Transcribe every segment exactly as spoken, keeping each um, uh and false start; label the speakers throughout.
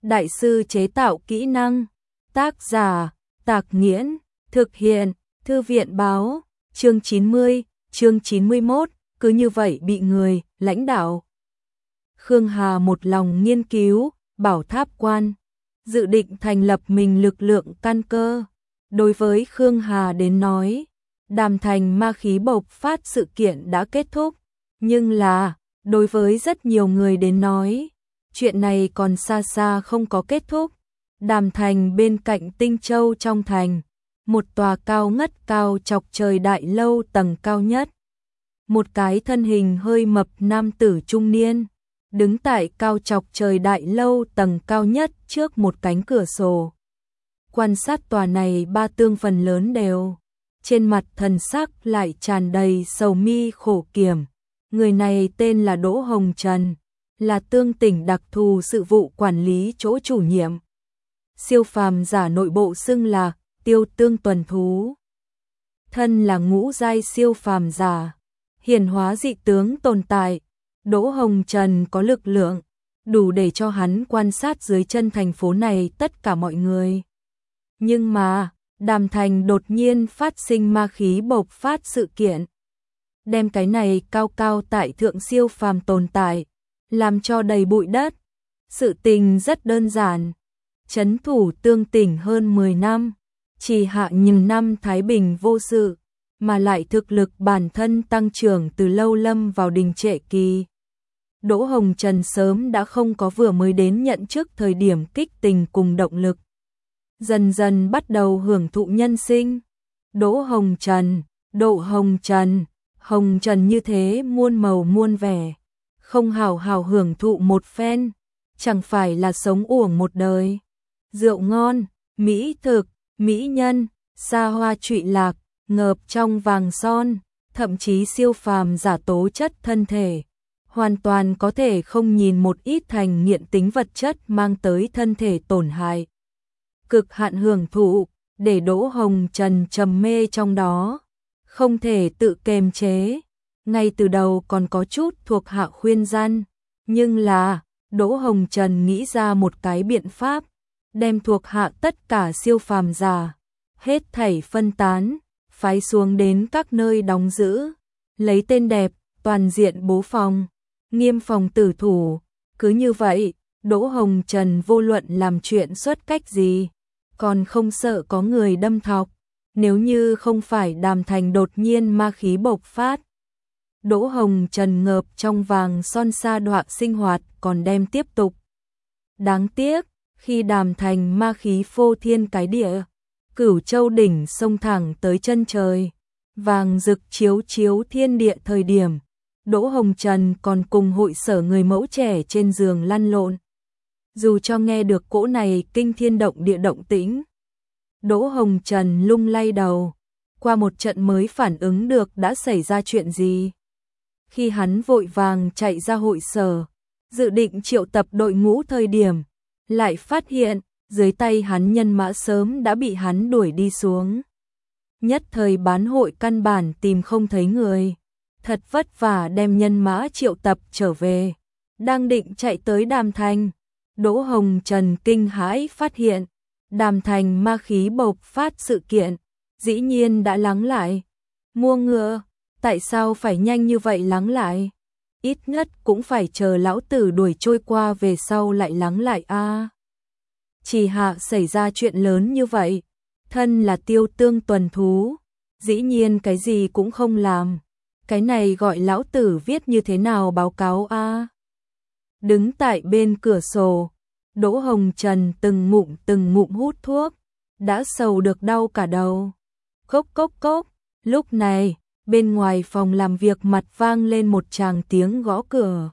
Speaker 1: đại sư chế tạo kỹ năng. Tác giả, Tạc Nghiễn, thực hiện, Thư viện báo, chương chín mươi, chương chín mươi mốt, cứ như vậy bị người, lãnh đạo. Khương Hà một lòng nghiên cứu, bảo tháp quan, dự định thành lập mình lực lượng căn cơ. Đối với Khương Hà đến nói, Đàm Thành ma khí bộc phát sự kiện đã kết thúc, nhưng là, đối với rất nhiều người đến nói, chuyện này còn xa xa không có kết thúc. Đàm Thành bên cạnh Tinh Châu trong thành, một tòa cao ngất cao chọc trời đại lâu tầng cao nhất. Một cái thân hình hơi mập nam tử trung niên, đứng tại cao chọc trời đại lâu tầng cao nhất trước một cánh cửa sổ. Quan sát tòa này ba tương phần lớn đều, trên mặt thần sắc lại tràn đầy sầu mi khổ kiểm. Người này tên là Đỗ Hồng Trần, là tương tỉnh đặc thù sự vụ quản lý chỗ chủ nhiệm. Siêu phàm giả nội bộ xưng là Tiêu Tương Tuần Thú. Thân là ngũ giai siêu phàm giả, hiển hóa dị tướng tồn tại. Đỗ Hồng Trần có lực lượng đủ để cho hắn quan sát dưới chân thành phố này tất cả mọi người. Nhưng mà, Đàm Thành đột nhiên phát sinh ma khí bộc phát sự kiện, đem cái này cao cao tại thượng siêu phàm tồn tại, làm cho đầy bụi đất. Sự tình rất đơn giản, trấn thủ tương tỉnh hơn mười năm, chỉ hạ những năm thái bình vô sự, mà lại thực lực bản thân tăng trưởng từ lâu lâm vào đình trệ kỳ. Đỗ Hồng Trần sớm đã không có vừa mới đến nhận chức thời điểm kích tình cùng động lực, dần dần bắt đầu hưởng thụ nhân sinh. Đỗ Hồng Trần, Đỗ Hồng Trần, Hồng Trần như thế muôn màu muôn vẻ, không hào hào hưởng thụ một phen, chẳng phải là sống uổng một đời. Rượu ngon, mỹ thực, mỹ nhân, xa hoa trụy lạc, ngợp trong vàng son, thậm chí siêu phàm giả tố chất thân thể, hoàn toàn có thể không nhìn một ít thành nghiện tính vật chất mang tới thân thể tổn hại. Cực hạn hưởng thụ, để Đỗ Hồng Trần trầm mê trong đó, không thể tự kiềm chế. Ngay từ đầu còn có chút thuộc hạ khuyên gian, nhưng là, Đỗ Hồng Trần nghĩ ra một cái biện pháp, đem thuộc hạ tất cả siêu phàm giả, hết thảy phân tán, phái xuống đến các nơi đóng giữ, lấy tên đẹp, toàn diện bố phòng, nghiêm phòng tử thủ. Cứ như vậy, Đỗ Hồng Trần vô luận làm chuyện xuất cách gì, còn không sợ có người đâm thọc. Nếu như không phải Đàm Thành đột nhiên ma khí bộc phát, Đỗ Hồng Trần ngợp trong vàng son sa đọa sinh hoạt còn đem tiếp tục. Đáng tiếc, khi Đàm Thành ma khí phô thiên cái địa, Cửu Châu đỉnh xông thẳng tới chân trời, vàng rực chiếu chiếu thiên địa thời điểm, Đỗ Hồng Trần còn cùng hội sở người mẫu trẻ trên giường lăn lộn. Dù cho nghe được cỗ này kinh thiên động địa động tĩnh, Đỗ Hồng Trần lung lay đầu, qua một trận mới phản ứng được đã xảy ra chuyện gì. Khi hắn vội vàng chạy ra hội sở, dự định triệu tập đội ngũ thời điểm, lại phát hiện, dưới tay hắn nhân mã sớm đã bị hắn đuổi đi xuống. Nhất thời bán hội căn bản tìm không thấy người, thật vất vả đem nhân mã triệu tập trở về. Đang định chạy tới Đàm Thành, Đỗ Hồng Trần kinh hãi phát hiện, Đàm Thành ma khí bộc phát sự kiện, dĩ nhiên đã lắng lại. Mua ngựa, tại sao phải nhanh như vậy lắng lại? Ít nhất cũng phải chờ lão tử đuổi trôi qua về sau lại lắng lại a. À, chỉ hạ xảy ra chuyện lớn như vậy, thân là Tiêu Tương Tuần Thú, dĩ nhiên cái gì cũng không làm. Cái này gọi lão tử viết như thế nào báo cáo a? À? Đứng tại bên cửa sổ, Đỗ Hồng Trần từng ngụm từng ngụm hút thuốc, đã sầu được đau cả đầu. Cốc cốc cốc, lúc này, bên ngoài phòng làm việc mặt vang lên một tràng tiếng gõ cửa.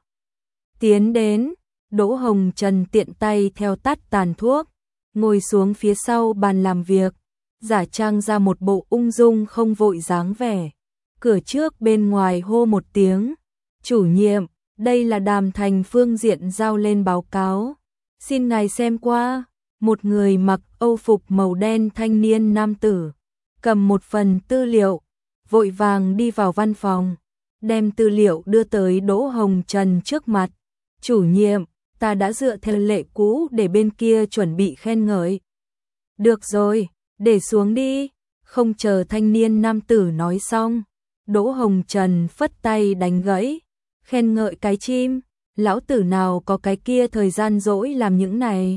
Speaker 1: Tiến đến, Đỗ Hồng Trần tiện tay theo tắt tàn thuốc, ngồi xuống phía sau bàn làm việc, giả trang ra một bộ ung dung không vội dáng vẻ. Cửa trước bên ngoài hô một tiếng, chủ nhiệm, đây là Đàm Thành phương diện giao lên báo cáo. Xin ngài xem qua. Một người mặc âu phục màu đen thanh niên nam tử, cầm một phần tư liệu, vội vàng đi vào văn phòng, đem tư liệu đưa tới Đỗ Hồng Trần trước mặt. Chủ nhiệm, ta đã dựa theo lệ cũ để bên kia chuẩn bị khen ngợi. Được rồi, để xuống đi. Không chờ thanh niên nam tử nói xong, Đỗ Hồng Trần phất tay đánh gãy. Khen ngợi cái chim, lão tử nào có cái kia thời gian rỗi làm những này.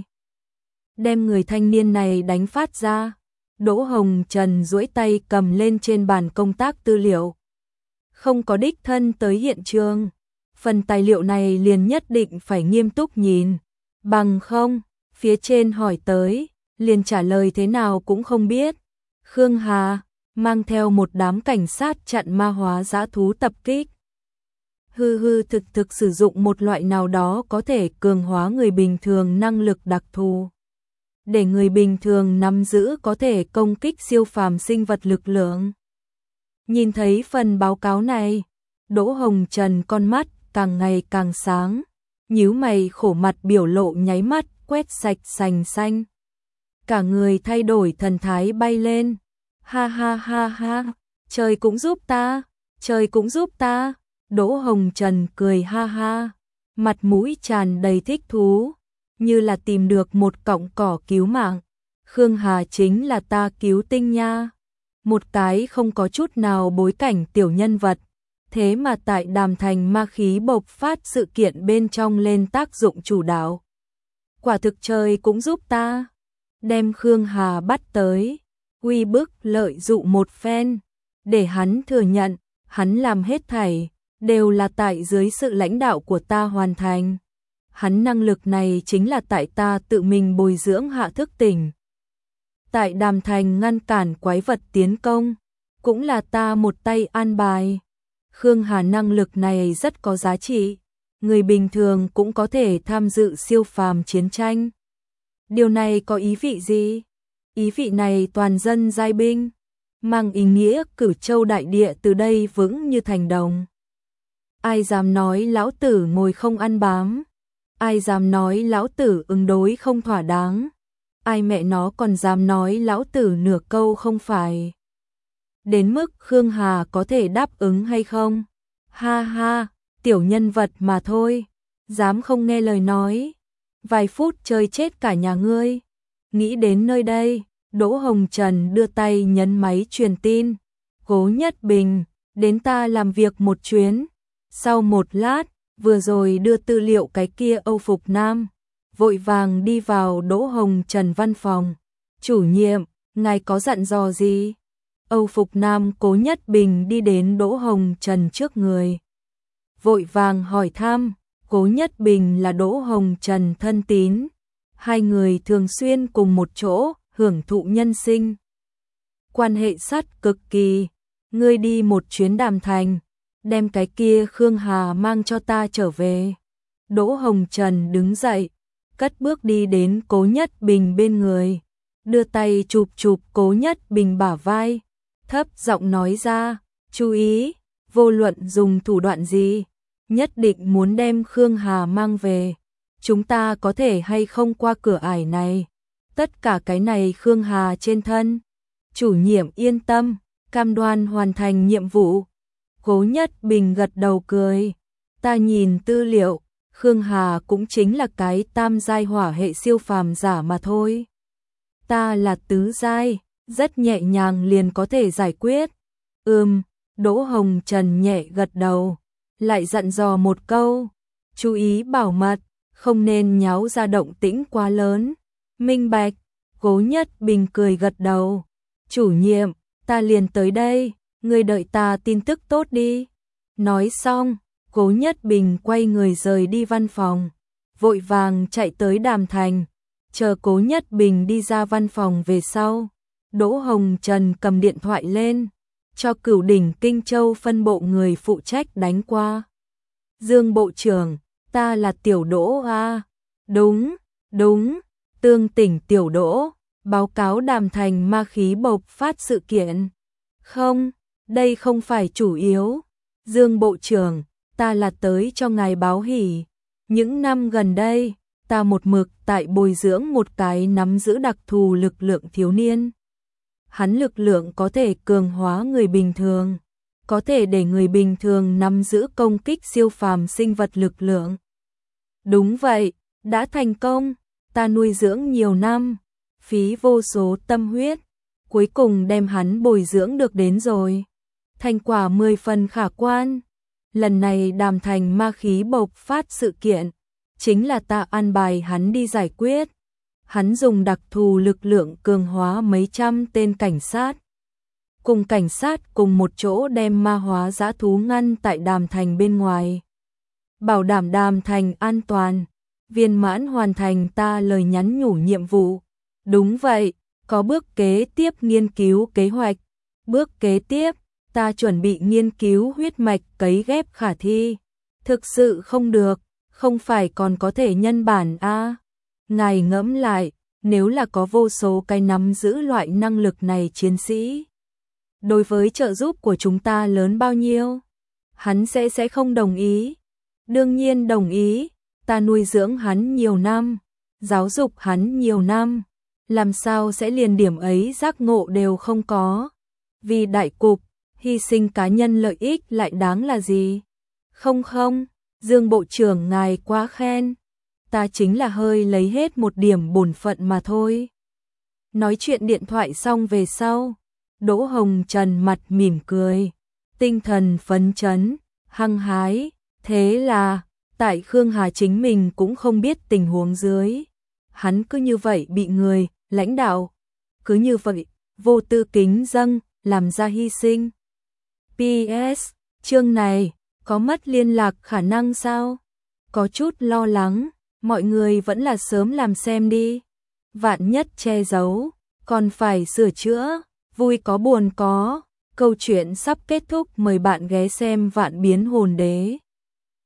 Speaker 1: Đem người thanh niên này đánh phát ra. Đỗ Hồng Trần duỗi tay cầm lên trên bàn công tác tư liệu. Không có đích thân tới hiện trường. Phần tài liệu này liền nhất định phải nghiêm túc nhìn. Bằng không, phía trên hỏi tới, liền trả lời thế nào cũng không biết. Khương Hà mang theo một đám cảnh sát chặn ma hóa dã thú tập kích. Hư hư thực thực sử dụng một loại nào đó có thể cường hóa người bình thường năng lực đặc thù. Để người bình thường nắm giữ có thể công kích siêu phàm sinh vật lực lượng. Nhìn thấy phần báo cáo này, Đỗ Hồng Trần con mắt càng ngày càng sáng, nhíu mày khổ mặt biểu lộ nháy mắt quét sạch sành xanh. Cả người thay đổi thần thái bay lên. Ha ha ha ha, trời cũng giúp ta, trời cũng giúp ta. Đỗ Hồng Trần cười ha ha, mặt mũi tràn đầy thích thú, như là tìm được một cọng cỏ cứu mạng. Khương Hà chính là ta cứu tinh nha. Một cái không có chút nào bối cảnh tiểu nhân vật, thế mà tại Đàm Thành ma khí bộc phát sự kiện bên trong lên tác dụng chủ đạo. Quả thực trời cũng giúp ta. Đem Khương Hà bắt tới, uy bức lợi dụng một phen, để hắn thừa nhận, hắn làm hết thảy, đều là tại dưới sự lãnh đạo của ta hoàn thành. Hắn năng lực này chính là tại ta tự mình bồi dưỡng hạ thức tỉnh. Tại Đàm Thành ngăn cản quái vật tiến công, cũng là ta một tay an bài. Khương Hà năng lực này rất có giá trị, người bình thường cũng có thể tham dự siêu phàm chiến tranh. Điều này có ý vị gì? Ý vị này toàn dân giai binh, mang ý nghĩa Cửu Châu đại địa từ đây vững như thành đồng. Ai dám nói lão tử ngồi không ăn bám? Ai dám nói lão tử ứng đối không thỏa đáng? Ai mẹ nó còn dám nói lão tử nửa câu không phải? Đến mức Khương Hà có thể đáp ứng hay không? Ha ha, tiểu nhân vật mà thôi, dám không nghe lời nói. Vài phút chơi chết cả nhà ngươi. Nghĩ đến nơi đây, Đỗ Hồng Trần đưa tay nhấn máy truyền tin. Cố Nhất Bình, đến ta làm việc một chuyến. Sau một lát, vừa rồi đưa tư liệu cái kia Âu Phục Nam, vội vàng đi vào Đỗ Hồng Trần văn phòng. Chủ nhiệm, ngài có dặn dò gì? Âu Phục Nam Cố Nhất Bình đi đến Đỗ Hồng Trần trước người, vội vàng hỏi thăm. Cố Nhất Bình là Đỗ Hồng Trần thân tín, hai người thường xuyên cùng một chỗ hưởng thụ nhân sinh. Quan hệ sát cực kỳ. Ngươi đi một chuyến Đàm Thành, đem cái kia Khương Hà mang cho ta trở về. Đỗ Hồng Trần đứng dậy, cất bước đi đến Cố Nhất Bình bên người, đưa tay chụp chụp Cố Nhất Bình bả vai, thấp giọng nói ra, chú ý, vô luận dùng thủ đoạn gì, nhất định muốn đem Khương Hà mang về. Chúng ta có thể hay không qua cửa ải này, tất cả cái này Khương Hà trên thân. Chủ nhiệm yên tâm, cam đoan hoàn thành nhiệm vụ. Cố Nhất Bình gật đầu cười. Ta nhìn tư liệu, Khương Hà cũng chính là cái tam giai hỏa hệ siêu phàm giả mà thôi. Ta là tứ giai, rất nhẹ nhàng liền có thể giải quyết. Ừm, Đỗ Hồng Trần nhẹ gật đầu, lại dặn dò một câu, chú ý bảo mật, không nên nháo ra động tĩnh quá lớn. Minh bạch. Cố Nhất Bình cười gật đầu. Chủ nhiệm, ta liền tới đây, ngươi đợi ta tin tức tốt đi. Nói xong, Cố Nhất Bình quay người rời đi văn phòng, vội vàng chạy tới Đàm Thành. Chờ Cố Nhất Bình đi ra văn phòng về sau, Đỗ Hồng Trần cầm điện thoại lên, cho Cửu Đỉnh Kinh Châu phân bộ người phụ trách đánh qua. Dương bộ trưởng, ta là Tiểu Đỗ a. Đúng, đúng, Tương Tỉnh Tiểu Đỗ, báo cáo Đàm Thành ma khí bộc phát sự kiện. Không, đây không phải chủ yếu. Dương bộ trưởng, ta là tới cho ngài báo hỉ. Những năm gần đây, ta một mực tại bồi dưỡng một cái nắm giữ đặc thù lực lượng thiếu niên. Hắn lực lượng có thể cường hóa người bình thường, có thể để người bình thường nắm giữ công kích siêu phàm sinh vật lực lượng. Đúng vậy, đã thành công, ta nuôi dưỡng nhiều năm, phí vô số tâm huyết, cuối cùng đem hắn bồi dưỡng được đến rồi. Thành quả mười phần khả quan. Lần này Đàm Thành ma khí bộc phát sự kiện, chính là ta an bài hắn đi giải quyết. Hắn dùng đặc thù lực lượng cường hóa mấy trăm tên cảnh sát. Cùng cảnh sát cùng một chỗ đem ma hóa dã thú ngăn tại Đàm Thành bên ngoài. Bảo đảm Đàm Thành an toàn, viên mãn hoàn thành ta lời nhắn nhủ nhiệm vụ. Đúng vậy, có bước kế tiếp nghiên cứu kế hoạch. Bước kế tiếp, ta chuẩn bị nghiên cứu huyết mạch cấy ghép khả thi. Thực sự không được, không phải còn có thể nhân bản a? À? Ngài ngẫm lại, nếu là có vô số cái nắm giữ loại năng lực này chiến sĩ, đối với trợ giúp của chúng ta lớn bao nhiêu? Hắn sẽ sẽ không đồng ý. Đương nhiên đồng ý, ta nuôi dưỡng hắn nhiều năm, giáo dục hắn nhiều năm, làm sao sẽ liền điểm ấy giác ngộ đều không có? Vì đại cục, hy sinh cá nhân lợi ích lại đáng là gì? Không không, Dương Bộ trưởng ngài quá khen, ta chính là hơi lấy hết một điểm bổn phận mà thôi. Nói chuyện điện thoại xong về sau, Đỗ Hồng Trần mặt mỉm cười, tinh thần phấn chấn, hăng hái, thế là, tại Khương Hà chính mình cũng không biết tình huống dưới. Hắn cứ như vậy bị người, lãnh đạo, cứ như vậy, vô tư kính dâng, làm ra hy sinh. pê ét, chương này, có mất liên lạc khả năng sao? Có chút lo lắng, mọi người vẫn là sớm làm xem đi. Vạn nhất che giấu, còn phải sửa chữa, vui có buồn có. Câu chuyện sắp kết thúc, mời bạn ghé xem Vạn Biến Hồn Đế.